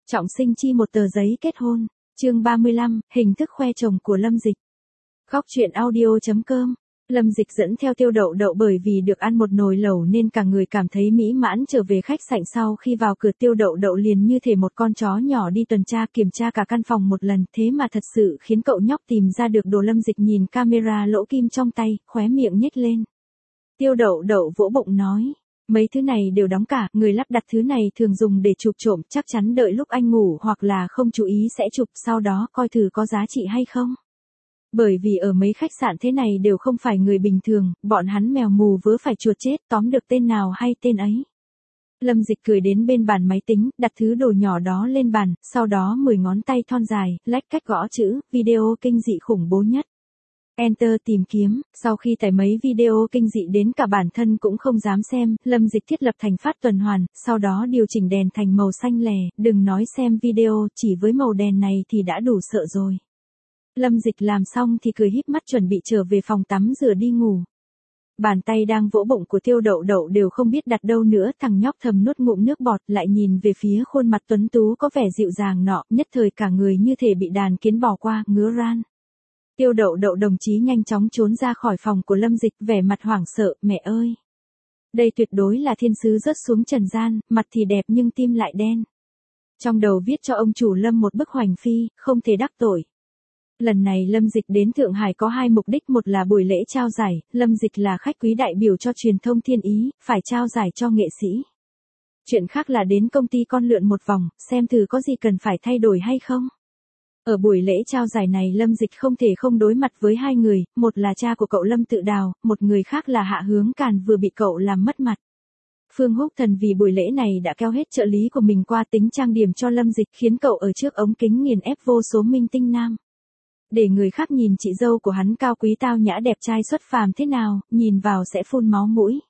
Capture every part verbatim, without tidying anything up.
Trọng sinh chi một tờ giấy kết hôn. Chương ba mươi lăm, hình thức khoe chồng của Lâm Dịch. Góc truyện audio chấm com. Lâm Dịch dẫn theo Tiêu Đậu Đậu bởi vì được ăn một nồi lẩu nên cả người cảm thấy mỹ mãn. Trở về khách sạn sau khi vào cửa, Tiêu Đậu Đậu liền như thể một con chó nhỏ đi tuần tra kiểm tra cả căn phòng một lần, thế mà thật sự khiến cậu nhóc tìm ra được đồ. Lâm Dịch nhìn camera lỗ kim trong tay, khóe miệng nhếch lên. Tiêu Đậu Đậu vỗ bụng nói, mấy thứ này đều đóng cả, người lắp đặt thứ này thường dùng để chụp trộm, chắc chắn đợi lúc anh ngủ hoặc là không chú ý sẽ chụp, sau đó coi thử có giá trị hay không. Bởi vì ở mấy khách sạn thế này đều không phải người bình thường, bọn hắn mèo mù vớ phải chuột chết, tóm được tên nào hay tên ấy. Lâm Dịch cười đến bên bàn máy tính, đặt thứ đồ nhỏ đó lên bàn, sau đó mười ngón tay thon dài, lách cách gõ chữ, video kinh dị khủng bố nhất. Enter tìm kiếm, sau khi tải mấy video kinh dị đến cả bản thân cũng không dám xem, Lâm Dịch thiết lập thành phát tuần hoàn, sau đó điều chỉnh đèn thành màu xanh lè, đừng nói xem video, chỉ với màu đèn này thì đã đủ sợ rồi. Lâm Dịch làm xong thì cười híp mắt chuẩn bị trở về phòng tắm rửa đi ngủ. Bàn tay đang vỗ bụng của Tiêu Đậu Đậu đều không biết đặt đâu nữa, thằng nhóc thầm nuốt ngụm nước bọt, lại nhìn về phía khuôn mặt tuấn tú có vẻ dịu dàng nọ, nhất thời cả người như thể bị đàn kiến bỏ qua, ngứa ran. Tiêu Đậu Đậu đồng chí nhanh chóng trốn ra khỏi phòng của Lâm Dịch, vẻ mặt hoảng sợ, mẹ ơi! Đây tuyệt đối là thiên sứ rớt xuống trần gian, mặt thì đẹp nhưng tim lại đen. Trong đầu viết cho ông chủ Lâm một bức hoành phi, không thể đắc tội. Lần này Lâm Dịch đến Thượng Hải có hai mục đích, một là buổi lễ trao giải, Lâm Dịch là khách quý đại biểu cho truyền thông Thiên Ý, phải trao giải cho nghệ sĩ. Chuyện khác là đến công ty con lượn một vòng, xem thử có gì cần phải thay đổi hay không. Ở buổi lễ trao giải này Lâm Dịch không thể không đối mặt với hai người, một là cha của cậu Lâm Tự Đào, một người khác là Hạ Hướng Càn vừa bị cậu làm mất mặt. Phương Húc Thần vì buổi lễ này đã kéo hết trợ lý của mình qua tính trang điểm cho Lâm Dịch, khiến cậu ở trước ống kính nghiền ép vô số minh tinh nam. Để người khác nhìn chị dâu của hắn cao quý tao nhã đẹp trai xuất phàm thế nào, nhìn vào sẽ phun máu mũi.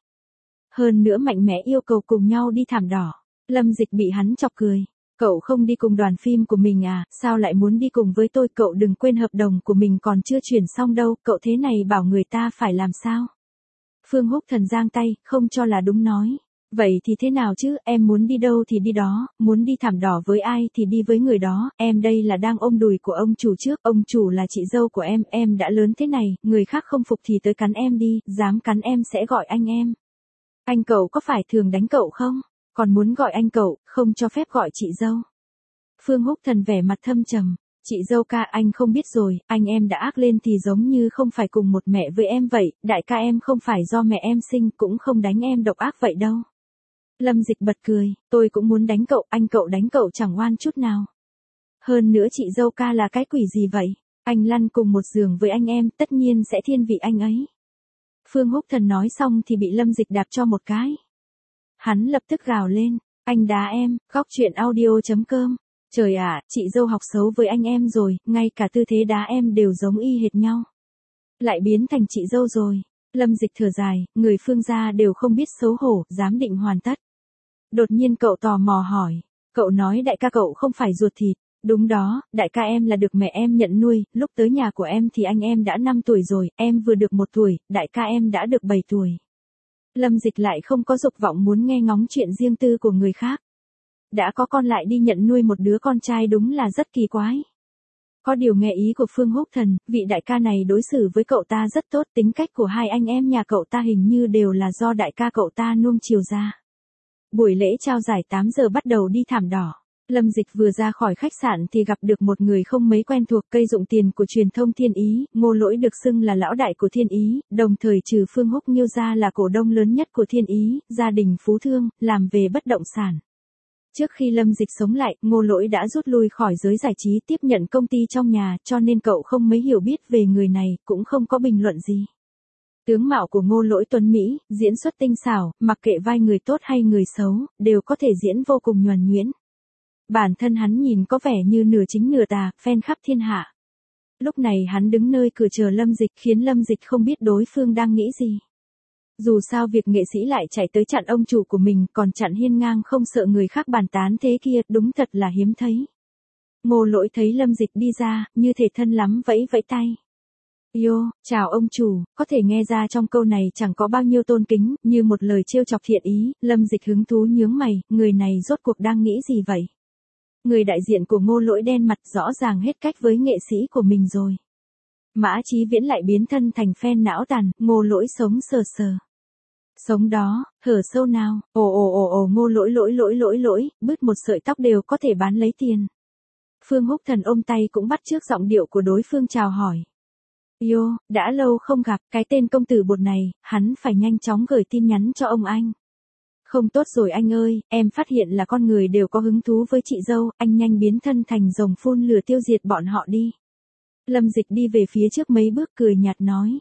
Hơn nữa mạnh mẽ yêu cầu cùng nhau đi thảm đỏ. Lâm Dịch bị hắn chọc cười. Cậu không đi cùng đoàn phim của mình à, sao lại muốn đi cùng với tôi, cậu đừng quên hợp đồng của mình còn chưa chuyển xong đâu, cậu thế này bảo người ta phải làm sao? Phương Húc Thần giang tay, không cho là đúng nói. Vậy thì thế nào chứ, em muốn đi đâu thì đi đó, muốn đi thảm đỏ với ai thì đi với người đó, em đây là đang ôm đùi của ông chủ trước, ông chủ là chị dâu của em, em đã lớn thế này, người khác không phục thì tới cắn em đi, dám cắn em sẽ gọi anh em. Anh cậu có phải thường đánh cậu không? Còn muốn gọi anh cậu, không cho phép gọi chị dâu. Phương Húc Thần vẻ mặt thâm trầm, chị dâu ca anh không biết rồi, anh em đã ác lên thì giống như không phải cùng một mẹ với em vậy, đại ca em không phải do mẹ em sinh cũng không đánh em độc ác vậy đâu. Lâm Dịch bật cười, tôi cũng muốn đánh cậu, anh cậu đánh cậu chẳng oan chút nào. Hơn nữa chị dâu ca là cái quỷ gì vậy, anh lăn cùng một giường với anh em, tất nhiên sẽ thiên vị anh ấy. Phương Húc Thần nói xong thì bị Lâm Dịch đạp cho một cái. Hắn lập tức gào lên, anh đá em, góc truyện audio chấm com. Trời ạ, chị dâu học xấu với anh em rồi, ngay cả tư thế đá em đều giống y hệt nhau. Lại biến thành chị dâu rồi. Lâm Dịch thở dài, người Phương gia đều không biết xấu hổ, giám định hoàn tất. Đột nhiên cậu tò mò hỏi, cậu nói đại ca cậu không phải ruột thịt. Đúng đó, đại ca em là được mẹ em nhận nuôi, lúc tới nhà của em thì anh em đã năm tuổi rồi, em vừa được một tuổi, đại ca em đã được bảy tuổi. Lâm Dịch lại không có dục vọng muốn nghe ngóng chuyện riêng tư của người khác. Đã có con lại đi nhận nuôi một đứa con trai đúng là rất kỳ quái. Có điều nghe ý của Phương Húc Thần, vị đại ca này đối xử với cậu ta rất tốt, tính cách của hai anh em nhà cậu ta hình như đều là do đại ca cậu ta nuông chiều ra. Buổi lễ trao giải tám giờ bắt đầu đi thảm đỏ. Lâm Dịch vừa ra khỏi khách sạn thì gặp được một người không mấy quen thuộc, cây dụng tiền của truyền thông Thiên Ý, Ngô Lỗi được xưng là lão đại của Thiên Ý, đồng thời trừ Phương Húc Nghiêu ra là cổ đông lớn nhất của Thiên Ý, gia đình phú thương, làm về bất động sản. Trước khi Lâm Dịch sống lại, Ngô Lỗi đã rút lui khỏi giới giải trí, tiếp nhận công ty trong nhà, cho nên cậu không mấy hiểu biết về người này, cũng không có bình luận gì. Tướng mạo của Ngô Lỗi tuấn mỹ, diễn xuất tinh xảo, mặc kệ vai người tốt hay người xấu, đều có thể diễn vô cùng nhuần nhuyễn. Bản thân hắn nhìn có vẻ như nửa chính nửa tà, phen khắp thiên hạ. Lúc này hắn đứng nơi cửa chờ Lâm Dịch, khiến Lâm Dịch không biết đối phương đang nghĩ gì. Dù sao việc nghệ sĩ lại chạy tới chặn ông chủ của mình, còn chặn hiên ngang không sợ người khác bàn tán thế kia, đúng thật là hiếm thấy. Ngô Lỗi thấy Lâm Dịch đi ra, như thể thân lắm vẫy vẫy tay. Yo, chào ông chủ, có thể nghe ra trong câu này chẳng có bao nhiêu tôn kính, như một lời trêu chọc thiện ý. Lâm Dịch hứng thú nhướng mày, người này rốt cuộc đang nghĩ gì vậy? Người đại diện của Ngô Lỗi đen mặt rõ ràng hết cách với nghệ sĩ của mình rồi. Mã Chí Viễn lại biến thân thành fan não tàn, Ngô Lỗi sống sờ sờ. Sống đó, hở sâu nào, ồ ồ ồ ồ Ngô Lỗi lỗi lỗi lỗi lỗi, bứt một sợi tóc đều có thể bán lấy tiền. Phương Húc Thần ôm tay cũng bắt chước giọng điệu của đối phương chào hỏi. Yo, đã lâu không gặp, cái tên công tử bột này, hắn phải nhanh chóng gửi tin nhắn cho ông anh. Không tốt rồi anh ơi, em phát hiện là con người đều có hứng thú với chị dâu, anh nhanh biến thân thành rồng phun lửa tiêu diệt bọn họ đi. Lâm Dịch đi về phía trước mấy bước cười nhạt nói.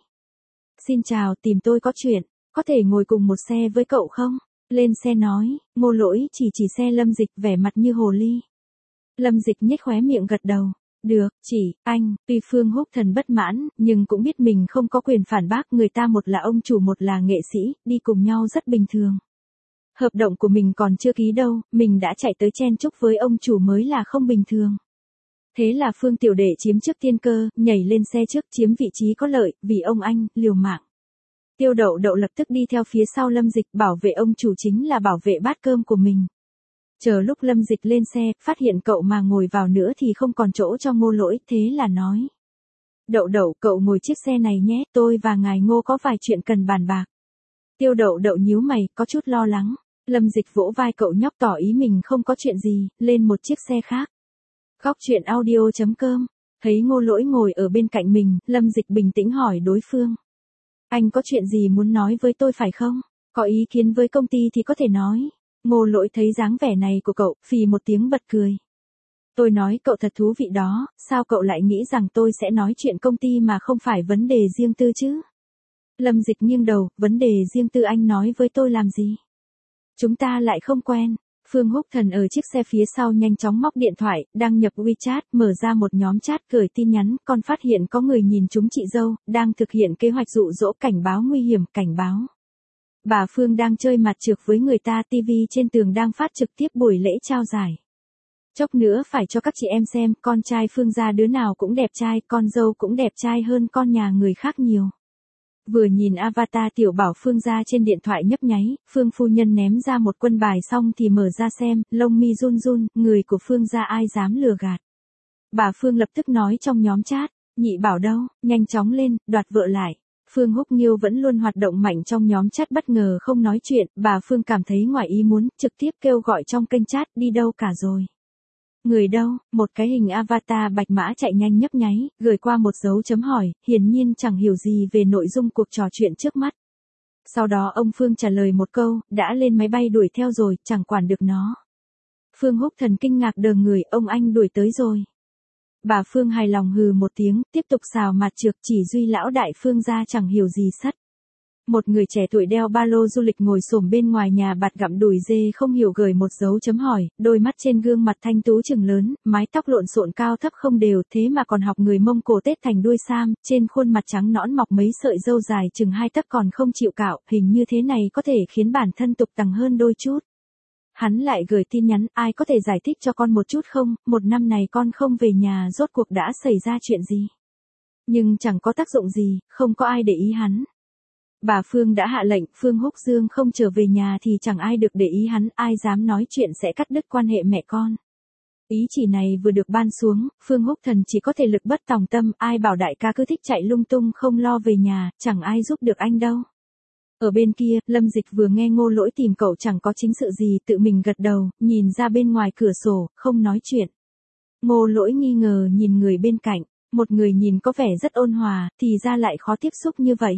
Xin chào, tìm tôi có chuyện, có thể ngồi cùng một xe với cậu không? Lên xe nói, Ngô Lỗi chỉ chỉ xe Lâm Dịch vẻ mặt như hồ ly. Lâm Dịch nhếch khóe miệng gật đầu. Được, chỉ, anh, tuy Phương Húc Thần bất mãn, nhưng cũng biết mình không có quyền phản bác người ta, một là ông chủ một là nghệ sĩ, đi cùng nhau rất bình thường. Hợp đồng của mình còn chưa ký đâu, mình đã chạy tới chen chúc với ông chủ mới là không bình thường. Thế là Phương tiểu đệ chiếm trước tiên cơ, nhảy lên xe trước chiếm vị trí có lợi, vì ông anh, liều mạng. Tiêu Đậu Đậu lập tức đi theo phía sau Lâm Dịch, bảo vệ ông chủ chính là bảo vệ bát cơm của mình. Chờ lúc Lâm Dịch lên xe, phát hiện cậu mà ngồi vào nữa thì không còn chỗ cho Ngô Lỗi, thế là nói. Đậu Đậu, cậu ngồi chiếc xe này nhé, tôi và ngài Ngô có vài chuyện cần bàn bạc. Tiêu Đậu Đậu nhíu mày, có chút lo lắng. Lâm Dịch vỗ vai cậu nhóc tỏ ý mình không có chuyện gì, lên một chiếc xe khác. Góc truyện audio chấm com, thấy Ngô Lỗi ngồi ở bên cạnh mình, Lâm Dịch bình tĩnh hỏi đối phương. Anh có chuyện gì muốn nói với tôi phải không? Có ý kiến với công ty thì có thể nói. Ngô Lỗi thấy dáng vẻ này của cậu, phì một tiếng bật cười. Tôi nói cậu thật thú vị đó, sao cậu lại nghĩ rằng tôi sẽ nói chuyện công ty mà không phải vấn đề riêng tư chứ? Lâm Dịch nghiêng đầu, vấn đề riêng tư anh nói với tôi làm gì? Chúng ta lại không quen. Phương Húc Thần ở chiếc xe phía sau nhanh chóng móc điện thoại, đăng nhập WeChat, mở ra một nhóm chat gửi tin nhắn, còn phát hiện có người nhìn chúng chị dâu, đang thực hiện kế hoạch dụ dỗ, cảnh báo nguy hiểm, cảnh báo. Bà Phương đang chơi mặt trược với người ta, tivi trên tường đang phát trực tiếp buổi lễ trao giải. Chốc nữa phải cho các chị em xem, con trai Phương gia đứa nào cũng đẹp trai, con dâu cũng đẹp trai hơn con nhà người khác nhiều. Vừa nhìn avatar tiểu bảo Phương gia trên điện thoại nhấp nháy, Phương phu nhân ném ra một quân bài xong thì mở ra xem, lông mi run run, người của Phương gia ai dám lừa gạt. Bà Phương lập tức nói trong nhóm chat, nhị bảo đâu, nhanh chóng lên, đoạt vợ lại. Phương Húc Nghiêu vẫn luôn hoạt động mạnh trong nhóm chat, bất ngờ không nói chuyện, bà Phương cảm thấy ngoài ý muốn, trực tiếp kêu gọi trong kênh chat, đi đâu cả rồi. Người đâu, một cái hình avatar bạch mã chạy nhanh nhấp nháy, gửi qua một dấu chấm hỏi, hiển nhiên chẳng hiểu gì về nội dung cuộc trò chuyện trước mắt. Sau đó ông Phương trả lời một câu, đã lên máy bay đuổi theo rồi, chẳng quản được nó. Phương Húc Thần kinh ngạc đờ người, ông anh đuổi tới rồi. Bà Phương hài lòng hừ một tiếng, tiếp tục xào mặt trược, chỉ duy lão đại Phương gia chẳng hiểu gì sắt. Một người trẻ tuổi đeo ba lô du lịch ngồi xổm bên ngoài nhà bạt gặm đùi dê không hiểu gửi một dấu chấm hỏi, đôi mắt trên gương mặt thanh tú chừng lớn, mái tóc lộn xộn cao thấp không đều, thế mà còn học người Mông Cổ tết thành đuôi sam, trên khuôn mặt trắng nõn mọc mấy sợi râu dài chừng hai tấc còn không chịu cạo, hình như thế này có thể khiến bản thân tục tằng hơn đôi chút. Hắn lại gửi tin nhắn, ai có thể giải thích cho con một chút không, một năm này con không về nhà rốt cuộc đã xảy ra chuyện gì. Nhưng chẳng có tác dụng gì, không có ai để ý hắn. Bà Phương đã hạ lệnh, Phương Húc Dương không trở về nhà thì chẳng ai được để ý hắn, ai dám nói chuyện sẽ cắt đứt quan hệ mẹ con. Ý chỉ này vừa được ban xuống, Phương Húc Thần chỉ có thể lực bất tòng tâm, ai bảo đại ca cứ thích chạy lung tung không lo về nhà, chẳng ai giúp được anh đâu. Ở bên kia, Lâm Dịch vừa nghe Ngô Lỗi tìm cậu chẳng có chính sự gì, tự mình gật đầu, nhìn ra bên ngoài cửa sổ, không nói chuyện. Ngô Lỗi nghi ngờ nhìn người bên cạnh, một người nhìn có vẻ rất ôn hòa, thì ra lại khó tiếp xúc như vậy.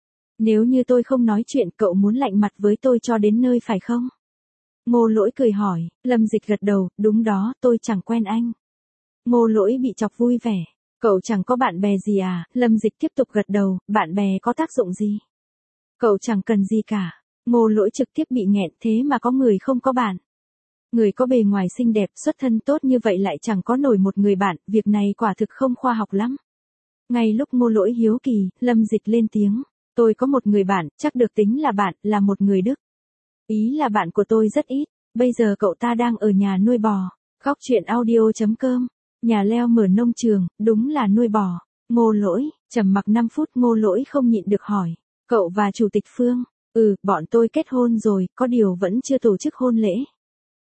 Nếu như tôi không nói chuyện, cậu muốn lạnh mặt với tôi cho đến nơi phải không? Ngô Lỗi cười hỏi, Lâm Dịch gật đầu, đúng đó, tôi chẳng quen anh. Ngô Lỗi bị chọc vui vẻ, cậu chẳng có bạn bè gì à? Lâm Dịch tiếp tục gật đầu, bạn bè có tác dụng gì? Cậu chẳng cần gì cả. Ngô Lỗi trực tiếp bị nghẹn, thế mà có người không có bạn. Người có bề ngoài xinh đẹp, xuất thân tốt như vậy lại chẳng có nổi một người bạn, việc này quả thực không khoa học lắm. Ngay lúc Ngô Lỗi hiếu kỳ, Lâm Dịch lên tiếng. Tôi có một người bạn, chắc được tính là bạn, là một người Đức. Ý là bạn của tôi rất ít, bây giờ cậu ta đang ở nhà nuôi bò. Góc truyện audio chấm com, nhà leo mở nông trường, đúng là nuôi bò. Ngô Lỗi, trầm mặc năm phút Ngô Lỗi không nhịn được hỏi. Cậu và Chủ tịch Phương, ừ, bọn tôi kết hôn rồi, có điều vẫn chưa tổ chức hôn lễ.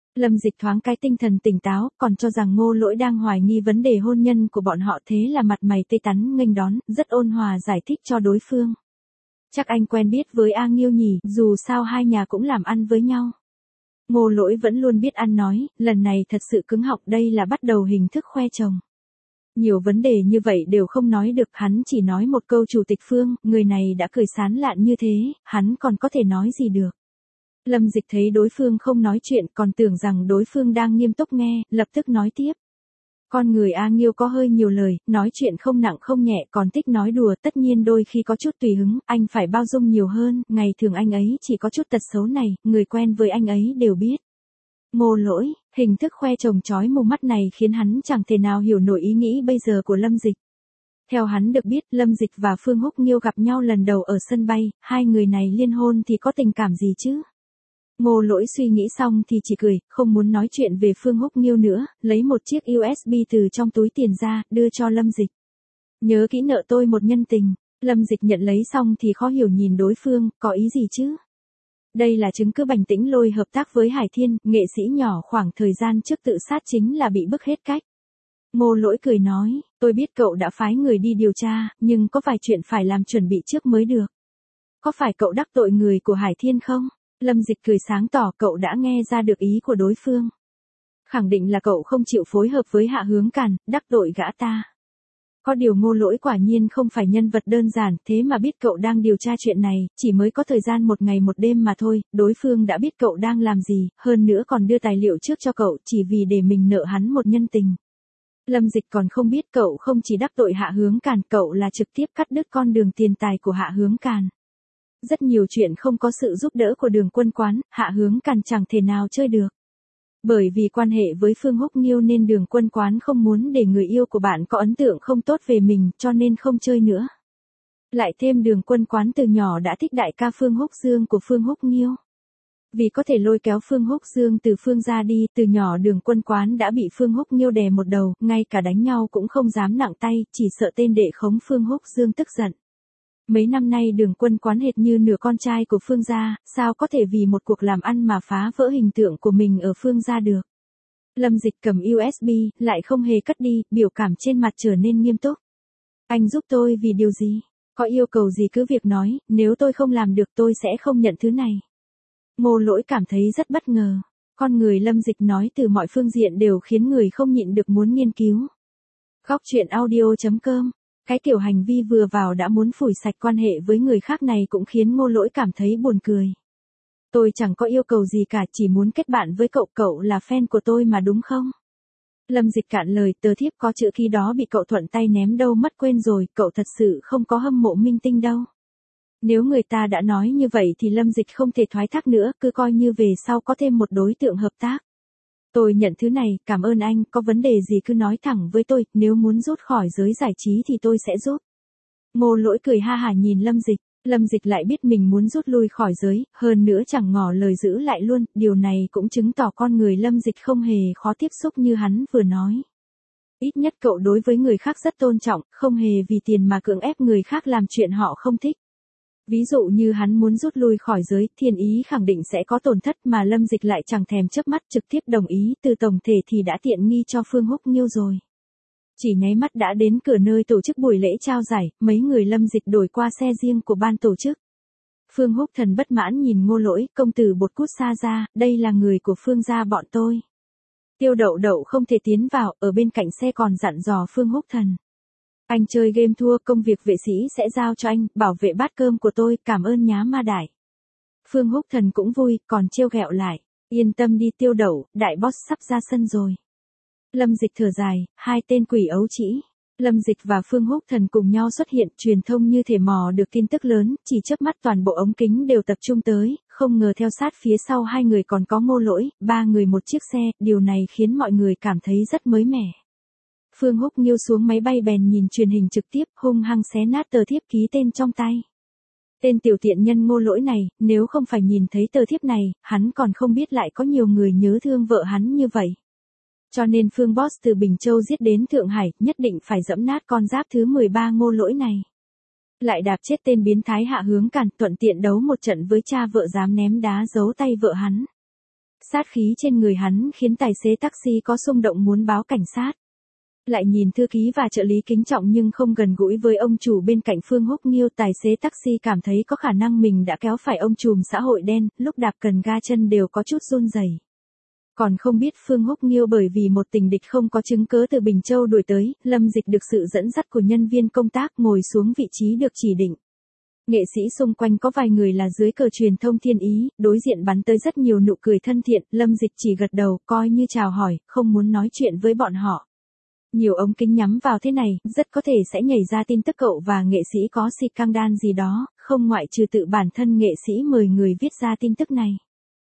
Lâm Dịch thoáng cái tinh thần tỉnh táo, còn cho rằng Ngô Lỗi đang hoài nghi vấn đề hôn nhân của bọn họ, thế là mặt mày tươi tắn nghênh đón, rất ôn hòa giải thích cho đối phương. Chắc anh quen biết với A Nghiêu nhỉ, dù sao hai nhà cũng làm ăn với nhau. Ngô Lỗi vẫn luôn biết ăn nói, lần này thật sự cứng họng, đây là bắt đầu hình thức khoe chồng. Nhiều vấn đề như vậy đều không nói được, hắn chỉ nói một câu Chủ tịch Phương, người này đã cười sán lạn như thế, hắn còn có thể nói gì được. Lâm Dịch thấy đối phương không nói chuyện, còn tưởng rằng đối phương đang nghiêm túc nghe, lập tức nói tiếp. Con người A Nghiêu có hơi nhiều lời, nói chuyện không nặng không nhẹ, còn thích nói đùa, tất nhiên đôi khi có chút tùy hứng, anh phải bao dung nhiều hơn, ngày thường anh ấy chỉ có chút tật xấu này, người quen với anh ấy đều biết. Ngô Lỗi, hình thức khoe chồng chói mù mắt này khiến hắn chẳng thể nào hiểu nổi ý nghĩ bây giờ của Lâm Dịch. Theo hắn được biết, Lâm Dịch và Phương Húc Nghiêu gặp nhau lần đầu ở sân bay, hai người này liên hôn thì có tình cảm gì chứ? Ngô Lỗi suy nghĩ xong thì chỉ cười, không muốn nói chuyện về Phương Húc Nghiêu nữa, lấy một chiếc u ét bê từ trong túi tiền ra, đưa cho Lâm Dịch. Nhớ kỹ nợ tôi một nhân tình. Lâm Dịch nhận lấy xong thì khó hiểu nhìn đối phương, có ý gì chứ? Đây là chứng cứ Bành Tĩnh Lôi hợp tác với Hải Thiên, nghệ sĩ nhỏ khoảng thời gian trước tự sát chính là bị bức hết cách. Ngô Lỗi cười nói, tôi biết cậu đã phái người đi điều tra, nhưng có vài chuyện phải làm chuẩn bị trước mới được. Có phải cậu đắc tội người của Hải Thiên không? Lâm Dịch cười sáng tỏ, cậu đã nghe ra được ý của đối phương. Khẳng định là cậu không chịu phối hợp với Hạ Hướng Càn, đắc tội gã ta. Có điều Ngô Lỗi quả nhiên không phải nhân vật đơn giản, thế mà biết cậu đang điều tra chuyện này, chỉ mới có thời gian một ngày một đêm mà thôi, đối phương đã biết cậu đang làm gì, hơn nữa còn đưa tài liệu trước cho cậu chỉ vì để mình nợ hắn một nhân tình. Lâm Dịch còn không biết cậu không chỉ đắc tội Hạ Hướng Càn, cậu là trực tiếp cắt đứt con đường tiền tài của Hạ Hướng Càn. Rất nhiều chuyện không có sự giúp đỡ của Đường Quân Quán, Hạ Hướng Càn chẳng thể nào chơi được. Bởi vì quan hệ với Phương Húc Nghiêu nên Đường Quân Quán không muốn để người yêu của bạn có ấn tượng không tốt về mình, cho nên không chơi nữa. Lại thêm Đường Quân Quán từ nhỏ đã thích đại ca Phương Húc Dương của Phương Húc Nghiêu. Vì có thể lôi kéo Phương Húc Dương từ Phương ra đi, từ nhỏ Đường Quân Quán đã bị Phương Húc Nghiêu đè một đầu, ngay cả đánh nhau cũng không dám nặng tay, chỉ sợ tên đệ khống Phương Húc Dương tức giận. Mấy năm nay Đường Quân Quán hệt như nửa con trai của Phương gia, sao có thể vì một cuộc làm ăn mà phá vỡ hình tượng của mình ở Phương gia được. Lâm Dịch cầm u ét bê, lại không hề cất đi, biểu cảm trên mặt trở nên nghiêm túc. Anh giúp tôi vì điều gì? Có yêu cầu gì cứ việc nói, nếu tôi không làm được tôi sẽ không nhận thứ này. Ngô Lỗi cảm thấy rất bất ngờ. Con người Lâm Dịch nói từ mọi phương diện đều khiến người không nhịn được muốn nghiên cứu. Góc truyện audio chấm com. Cái kiểu hành vi vừa vào đã muốn phủi sạch quan hệ với người khác này cũng khiến Ngô Lỗi cảm thấy buồn cười. Tôi chẳng có yêu cầu gì cả, chỉ muốn kết bạn với cậu, cậu là fan của tôi mà đúng không? Lâm Dịch cạn lời, tờ thiếp có chữ khi đó bị cậu thuận tay ném đâu mất quên rồi, cậu thật sự không có hâm mộ minh tinh đâu. Nếu người ta đã nói như vậy thì Lâm Dịch không thể thoái thác nữa, cứ coi như về sau có thêm một đối tượng hợp tác. Tôi nhận thứ này, cảm ơn anh, có vấn đề gì cứ nói thẳng với tôi, nếu muốn rút khỏi giới giải trí thì tôi sẽ giúp. Ngô Lỗi cười ha hả nhìn Lâm Dịch, Lâm Dịch lại biết mình muốn rút lui khỏi giới, hơn nữa chẳng ngỏ lời giữ lại luôn, điều này cũng chứng tỏ con người Lâm Dịch không hề khó tiếp xúc như hắn vừa nói. Ít nhất cậu đối với người khác rất tôn trọng, không hề vì tiền mà cưỡng ép người khác làm chuyện họ không thích. Ví dụ như hắn muốn rút lui khỏi giới, Thiên Ý khẳng định sẽ có tổn thất mà Lâm Dịch lại chẳng thèm chớp mắt trực tiếp đồng ý, từ tổng thể thì đã tiện nghi cho Phương Húc Nghiêu rồi. Chỉ nháy mắt đã đến cửa nơi tổ chức buổi lễ trao giải, mấy người Lâm Dịch đổi qua xe riêng của ban tổ chức. Phương Húc Thần bất mãn nhìn Ngô Lỗi, công tử bột cút xa ra, đây là người của Phương gia bọn tôi. Tiêu Đậu Đậu không thể tiến vào, ở bên cạnh xe còn dặn dò Phương Húc Thần. Anh chơi game thua, công việc vệ sĩ sẽ giao cho anh, bảo vệ bát cơm của tôi, cảm ơn nhá ma đại. Phương Húc Thần cũng vui, còn trêu ghẹo lại. Yên tâm đi Tiêu Đậu, đại boss sắp ra sân rồi. Lâm Dịch thở dài, hai tên quỷ ấu trĩ. Lâm Dịch và Phương Húc Thần cùng nhau xuất hiện, truyền thông như thể mò được tin tức lớn, chỉ chớp mắt toàn bộ ống kính đều tập trung tới, không ngờ theo sát phía sau hai người còn có Ngô Lỗi, ba người một chiếc xe, điều này khiến mọi người cảm thấy rất mới mẻ. Phương Húc Nghiêu xuống máy bay bèn nhìn truyền hình trực tiếp, hung hăng xé nát tờ thiếp ký tên trong tay. Tên tiểu tiện nhân Ngô Lỗi này, nếu không phải nhìn thấy tờ thiếp này, hắn còn không biết lại có nhiều người nhớ thương vợ hắn như vậy. Cho nên Phương Boss từ Bình Châu giết đến Thượng Hải, nhất định phải dẫm nát con giáp thứ mười ba Ngô Lỗi này. Lại đạp chết tên biến thái Hạ Hướng Càn, thuận tiện đấu một trận với cha vợ dám ném đá giấu tay vợ hắn. Sát khí trên người hắn khiến tài xế taxi có xung động muốn báo cảnh sát. Lại nhìn thư ký và trợ lý kính trọng nhưng không gần gũi với ông chủ bên cạnh Phương Húc Nghiêu, tài xế taxi cảm thấy có khả năng mình đã kéo phải ông trùm xã hội đen, lúc đạp cần ga chân đều có chút run rẩy. Còn không biết Phương Húc Nghiêu bởi vì một tình địch không có chứng cớ từ Bình Châu đuổi tới, Lâm Dịch được sự dẫn dắt của nhân viên công tác ngồi xuống vị trí được chỉ định. Nghệ sĩ xung quanh có vài người là dưới cờ truyền thông thiên ý, đối diện bắn tới rất nhiều nụ cười thân thiện, Lâm Dịch chỉ gật đầu, coi như chào hỏi, không muốn nói chuyện với bọn họ. Nhiều ống kính nhắm vào thế này, rất có thể sẽ nhảy ra tin tức cậu và nghệ sĩ có scandal gì đó, không ngoại trừ tự bản thân nghệ sĩ mời người viết ra tin tức này.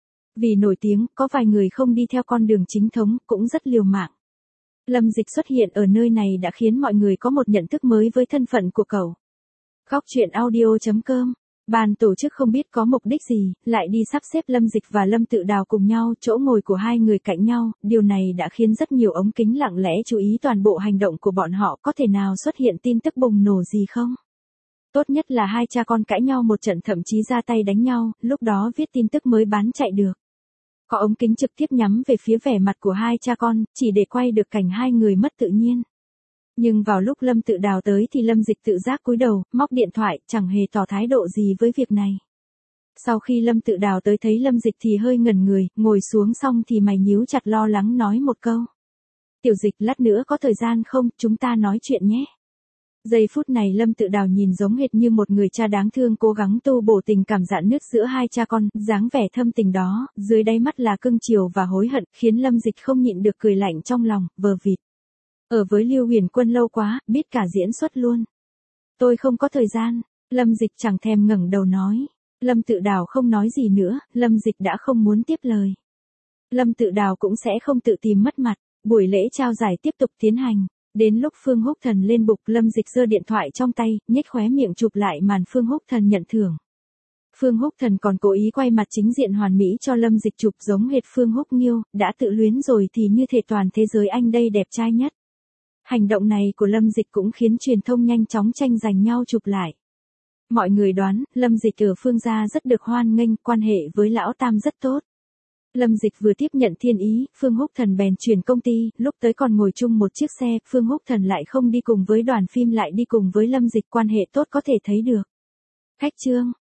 Vì nổi tiếng, có vài người không đi theo con đường chính thống, cũng rất liều mạng. Lâm Dịch xuất hiện ở nơi này đã khiến mọi người có một nhận thức mới với thân phận của cậu. Góc truyện audio chấm com. Ban tổ chức không biết có mục đích gì, lại đi sắp xếp Lâm Dịch và Lâm Tự Đào cùng nhau, chỗ ngồi của hai người cạnh nhau, điều này đã khiến rất nhiều ống kính lặng lẽ chú ý toàn bộ hành động của bọn họ, có thể nào xuất hiện tin tức bùng nổ gì không? Tốt nhất là hai cha con cãi nhau một trận, thậm chí ra tay đánh nhau, lúc đó viết tin tức mới bán chạy được. Có ống kính trực tiếp nhắm về phía vẻ mặt của hai cha con, chỉ để quay được cảnh hai người mất tự nhiên. Nhưng vào lúc Lâm Tự Đào tới thì Lâm Dịch tự giác cúi đầu, móc điện thoại, chẳng hề tỏ thái độ gì với việc này. Sau khi Lâm Tự Đào tới thấy Lâm Dịch thì hơi ngẩn người, ngồi xuống xong thì mày nhíu chặt lo lắng nói một câu. Tiểu Dịch, lát nữa có thời gian không, chúng ta nói chuyện nhé. Giây phút này Lâm Tự Đào nhìn giống hệt như một người cha đáng thương cố gắng tu bổ tình cảm rạn nứt giữa hai cha con, dáng vẻ thâm tình đó, dưới đáy mắt là cưng chiều và hối hận, khiến Lâm Dịch không nhịn được cười lạnh trong lòng, vờ vịt. Ở với Lưu Huyền Quân lâu quá, biết cả diễn xuất luôn. Tôi không có thời gian, Lâm Dịch chẳng thèm ngẩng đầu nói. Lâm Tự Đào không nói gì nữa, Lâm Dịch đã không muốn tiếp lời. Lâm Tự Đào cũng sẽ không tự tìm mất mặt, buổi lễ trao giải tiếp tục tiến hành. Đến lúc Phương Húc Thần lên bục, Lâm Dịch giơ điện thoại trong tay, nhếch khóe miệng chụp lại màn Phương Húc Thần nhận thưởng. Phương Húc Thần còn cố ý quay mặt chính diện hoàn mỹ cho Lâm Dịch chụp giống hệt Phương Húc Nghiêu, đã tự luyến rồi thì như thể toàn thế giới anh đây đẹp trai nhất. Hành động này của Lâm Dịch cũng khiến truyền thông nhanh chóng tranh giành nhau chụp lại. Mọi người đoán, Lâm Dịch ở Phương gia rất được hoan nghênh, quan hệ với Lão Tam rất tốt. Lâm Dịch vừa tiếp nhận thiên ý, Phương Húc Thần bèn chuyển công ty, lúc tới còn ngồi chung một chiếc xe, Phương Húc Thần lại không đi cùng với đoàn phim lại đi cùng với Lâm Dịch, quan hệ tốt có thể thấy được. Khách trương